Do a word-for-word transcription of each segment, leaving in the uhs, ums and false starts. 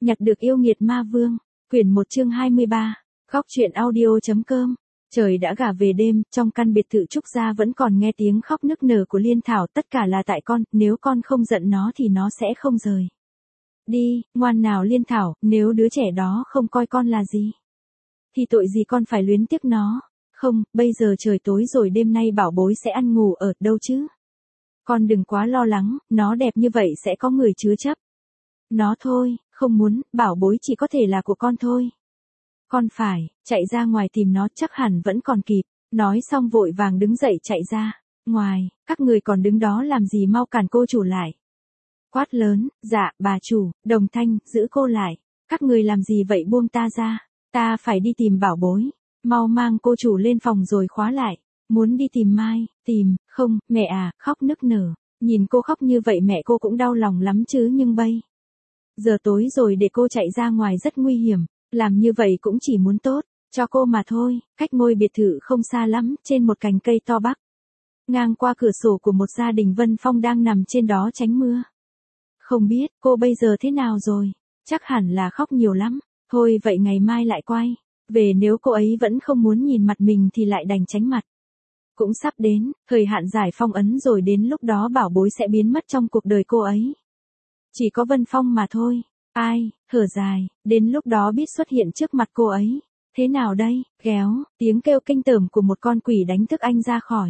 Nhặt được yêu nghiệt ma vương. Quyển một chương hai mươi ba. Góc truyện audio.com. Trời đã gả về đêm, trong căn biệt thự Trúc Gia vẫn còn nghe tiếng khóc nức nở của Liên Thảo, tất cả là tại con, nếu con không giận nó thì nó sẽ không rời đi, ngoan nào Liên Thảo, nếu đứa trẻ đó không coi con là gì, thì tội gì con phải luyến tiếc nó. Không, bây giờ trời tối rồi, đêm nay bảo bối sẽ ăn ngủ ở đâu chứ. Con đừng quá lo lắng, nó đẹp như vậy sẽ có người chứa chấp nó thôi, không muốn, bảo bối chỉ có thể là của con thôi. Con phải, chạy ra ngoài tìm nó, chắc hẳn vẫn còn kịp. Nói xong vội vàng đứng dậy chạy ra ngoài, các người còn đứng đó làm gì, mau cản cô chủ lại. Quát lớn, dạ, bà chủ, Đồng Thanh, giữ cô lại. Các người làm gì vậy, buông ta ra, ta phải đi tìm bảo bối. Mau mang cô chủ lên phòng rồi khóa lại. Muốn đi tìm Mai, tìm, không, mẹ à, khóc nức nở. Nhìn cô khóc như vậy mẹ cô cũng đau lòng lắm chứ, nhưng bây giờ tối rồi để cô chạy ra ngoài rất nguy hiểm. Làm như vậy cũng chỉ muốn tốt cho cô mà thôi. Cách ngôi biệt thự không xa lắm, trên một cành cây to bắc, ngang qua cửa sổ của một gia đình, Vân Phong đang nằm trên đó tránh mưa. Không biết cô bây giờ thế nào rồi, chắc hẳn là khóc nhiều lắm. Thôi vậy ngày mai lại quay về, nếu cô ấy vẫn không muốn nhìn mặt mình thì lại đành tránh mặt. Cũng sắp đến thời hạn giải phong ấn rồi, đến lúc đó bảo bối sẽ biến mất trong cuộc đời cô ấy. Chỉ có Vân Phong mà thôi. Ai, thở dài, đến lúc đó biết xuất hiện trước mặt cô ấy. Thế nào đây, kéo, tiếng kêu kinh tởm của một con quỷ đánh thức anh ra khỏi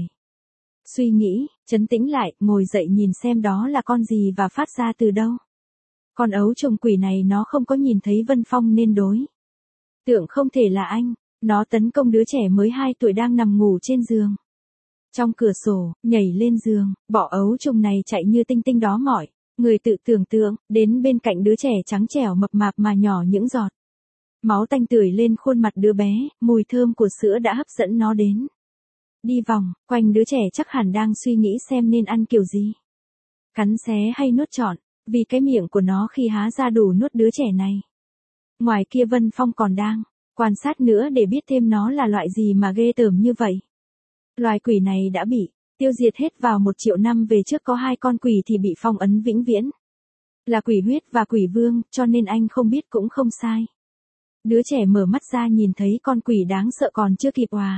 suy nghĩ, trấn tĩnh lại, ngồi dậy nhìn xem đó là con gì và phát ra từ đâu. Con ấu trùng quỷ này nó không có nhìn thấy Vân Phong nên đối tượng không thể là anh. Nó tấn công đứa trẻ mới hai tuổi đang nằm ngủ trên giường. Trong cửa sổ, nhảy lên giường, bỏ ấu trùng này chạy như tinh tinh đó mọi. Người tự tưởng tượng, đến bên cạnh đứa trẻ trắng trẻo mập mạp mà nhỏ những giọt máu tanh tưởi lên khuôn mặt đứa bé, mùi thơm của sữa đã hấp dẫn nó đến. Đi vòng quanh đứa trẻ, chắc hẳn đang suy nghĩ xem nên ăn kiểu gì. Cắn xé hay nuốt trọn, vì cái miệng của nó khi há ra đủ nuốt đứa trẻ này. Ngoài kia Vân Phong còn đang quan sát nữa để biết thêm nó là loại gì mà ghê tởm như vậy. Loài quỷ này đã bị tiêu diệt hết vào một triệu năm về trước, có hai con quỷ thì bị phong ấn vĩnh viễn. Là quỷ huyết và quỷ vương, cho nên anh không biết cũng không sai. Đứa trẻ mở mắt ra nhìn thấy con quỷ đáng sợ, còn chưa kịp hòa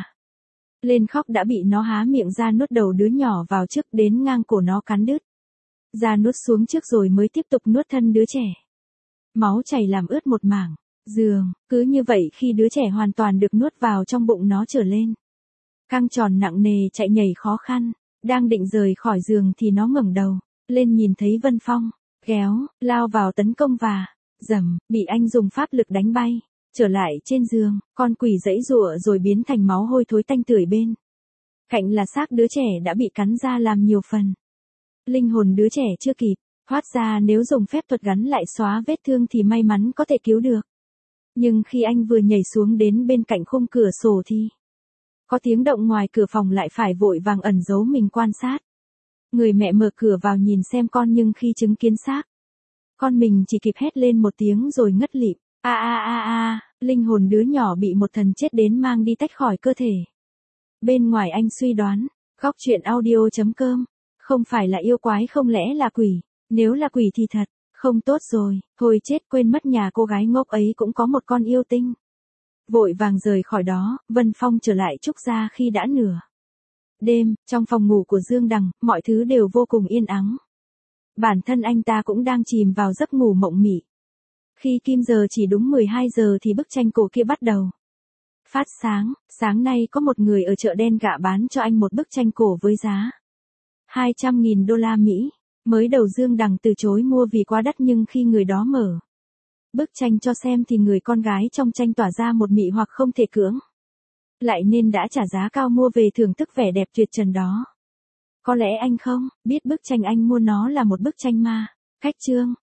lên khóc đã bị nó há miệng ra nuốt đầu đứa nhỏ vào trước, đến ngang cổ nó cắn đứt ra nuốt xuống trước rồi mới tiếp tục nuốt thân đứa trẻ. Máu chảy làm ướt một mảng giường, cứ như vậy khi đứa trẻ hoàn toàn được nuốt vào trong bụng nó trở lên căng tròn nặng nề, chạy nhảy khó khăn. Đang định rời khỏi giường thì nó ngẩng đầu lên nhìn thấy Vân Phong, kéo, lao vào tấn công và dầm, bị anh dùng pháp lực đánh bay trở lại trên giường. Con quỷ giãy giụa rồi biến thành máu hôi thối tanh tưởi, bên cạnh là xác đứa trẻ đã bị cắn ra làm nhiều phần. Linh hồn đứa trẻ chưa kịp thoát ra, nếu dùng phép thuật gắn lại xóa vết thương thì may mắn có thể cứu được. Nhưng khi anh vừa nhảy xuống đến bên cạnh khung cửa sổ thì có tiếng động ngoài cửa phòng, lại phải vội vàng ẩn giấu mình quan sát. Người mẹ mở cửa vào nhìn xem con, nhưng khi chứng kiến xác con mình chỉ kịp hét lên một tiếng rồi ngất lịm. A a a a, linh hồn đứa nhỏ bị một thần chết đến mang đi tách khỏi cơ thể. Bên ngoài anh suy đoán, góc truyện audio.com, không phải là yêu quái, không lẽ là quỷ? Nếu là quỷ thì thật không tốt rồi. Thôi chết, quên mất nhà cô gái ngốc ấy cũng có một con yêu tinh. Vội vàng rời khỏi đó, Vân Phong trở lại Trúc Gia khi đã nửa đêm. Trong phòng ngủ của Dương Đằng, mọi thứ đều vô cùng yên ắng. Bản thân anh ta cũng đang chìm vào giấc ngủ mộng mị. Khi kim giờ chỉ đúng mười hai giờ thì bức tranh cổ kia bắt đầu phát sáng. Sáng nay có một người ở chợ đen gạ bán cho anh một bức tranh cổ với giá hai trăm nghìn đô la Mỹ. Mới đầu Dương Đằng từ chối mua vì quá đắt, nhưng khi người đó mở bức tranh cho xem thì người con gái trong tranh tỏa ra một mị hoặc không thể cưỡng lại, nên đã trả giá cao mua về thưởng thức vẻ đẹp tuyệt trần đó. Có lẽ anh không biết bức tranh anh mua nó là một bức tranh ma. Cách chương